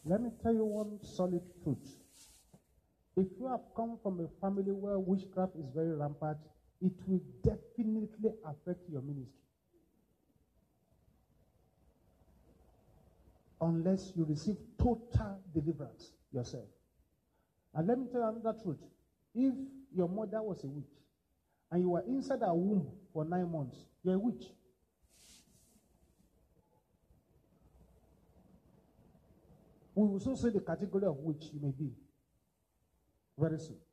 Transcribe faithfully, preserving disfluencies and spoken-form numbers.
Let me tell you one solid truth. If you have come from a family where witchcraft is very rampant, it will definitely affect your ministry. Unless you receive total deliverance yourself. And let me tell you another truth. If your mother was a witch, and you were inside her womb for nine months, you're a witch. We will soon say the category of which you may be very soon.